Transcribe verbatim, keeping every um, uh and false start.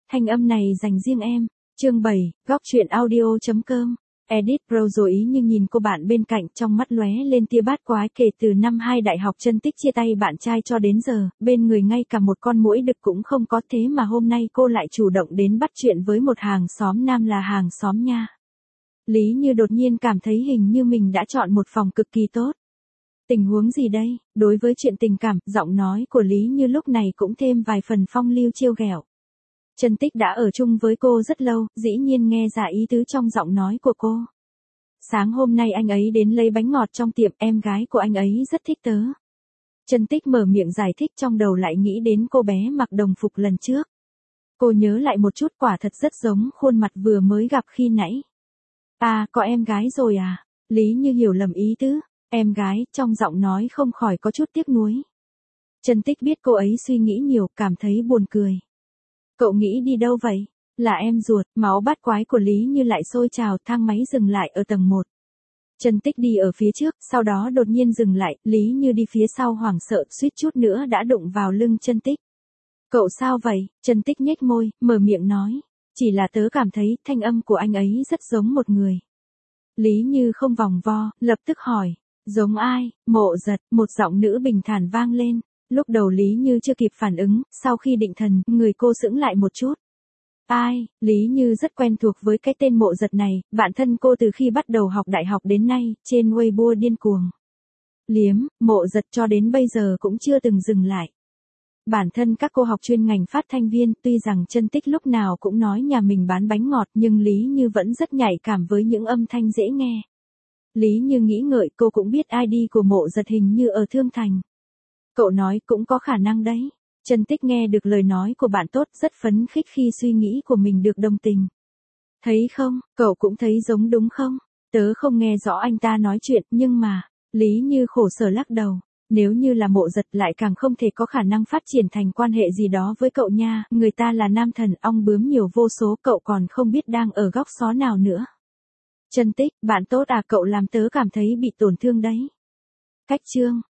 thanh âm này dành riêng em. Chương bảy, góc truyện audio chấm com. Edit Pro rồi ý nhưng nhìn cô bạn bên cạnh trong mắt lóe lên tia bát quái kể từ năm hai đại học Trân Tích chia tay bạn trai cho đến giờ, bên người ngay cả một con muỗi đực cũng không có thế mà hôm nay cô lại chủ động đến bắt chuyện với một hàng xóm nam là hàng xóm nha. Lý Như đột nhiên cảm thấy hình như mình đã chọn một phòng cực kỳ tốt. Tình huống gì đây? Đối với chuyện tình cảm, giọng nói của Lý Như lúc này cũng thêm vài phần phong lưu trêu ghẹo. Trân Tích đã ở chung với cô rất lâu, dĩ nhiên nghe ra ý tứ trong giọng nói của cô. Sáng hôm nay anh ấy đến lấy bánh ngọt trong tiệm, em gái của anh ấy rất thích tớ. Trân Tích mở miệng giải thích trong đầu lại nghĩ đến cô bé mặc đồng phục lần trước. Cô nhớ lại một chút quả thật rất giống khuôn mặt vừa mới gặp khi nãy. À, có em gái rồi à? Lý Như hiểu lầm ý tứ. Em gái, trong giọng nói không khỏi có chút tiếc nuối. Trân Tích biết cô ấy suy nghĩ nhiều, cảm thấy buồn cười. Cậu nghĩ đi đâu vậy? Là em ruột, máu bát quái của Lý Như lại sôi trào, thang máy dừng lại ở tầng một. Trân Tích đi ở phía trước, sau đó đột nhiên dừng lại, Lý Như đi phía sau hoảng sợ, suýt chút nữa đã đụng vào lưng Trân Tích. Cậu sao vậy? Trân Tích nhếch môi, mở miệng nói. Chỉ là tớ cảm thấy thanh âm của anh ấy rất giống một người. Lý Như không vòng vo, lập tức hỏi. Giống ai? Mộ Giật, một giọng nữ bình thản vang lên. Lúc đầu Lý Như chưa kịp phản ứng, sau khi định thần, người cô sững lại một chút. Ai? Lý Như rất quen thuộc với cái tên Mộ Giật này, bạn thân cô từ khi bắt đầu học đại học đến nay, trên Weibo điên cuồng liếm, Mộ Giật cho đến bây giờ cũng chưa từng dừng lại. Bản thân các cô học chuyên ngành phát thanh viên, tuy rằng Trân Tích lúc nào cũng nói nhà mình bán bánh ngọt nhưng Lý Như vẫn rất nhạy cảm với những âm thanh dễ nghe. Lý Như nghĩ ngợi cô cũng biết i đê của Mộ Giật hình như ở Thương Thành. Cậu nói cũng có khả năng đấy. Trân Tích nghe được lời nói của bạn tốt rất phấn khích khi suy nghĩ của mình được đồng tình. Thấy không, cậu cũng thấy giống đúng không? Tớ không nghe rõ anh ta nói chuyện nhưng mà, Lý Như khổ sở lắc đầu. Nếu như là Mộ Giật lại càng không thể có khả năng phát triển thành quan hệ gì đó với cậu nha, người ta là nam thần ong bướm nhiều vô số, cậu còn không biết đang ở góc xó nào nữa. Trân Tích, bạn tốt à, cậu làm tớ cảm thấy bị tổn thương đấy. Cách chương,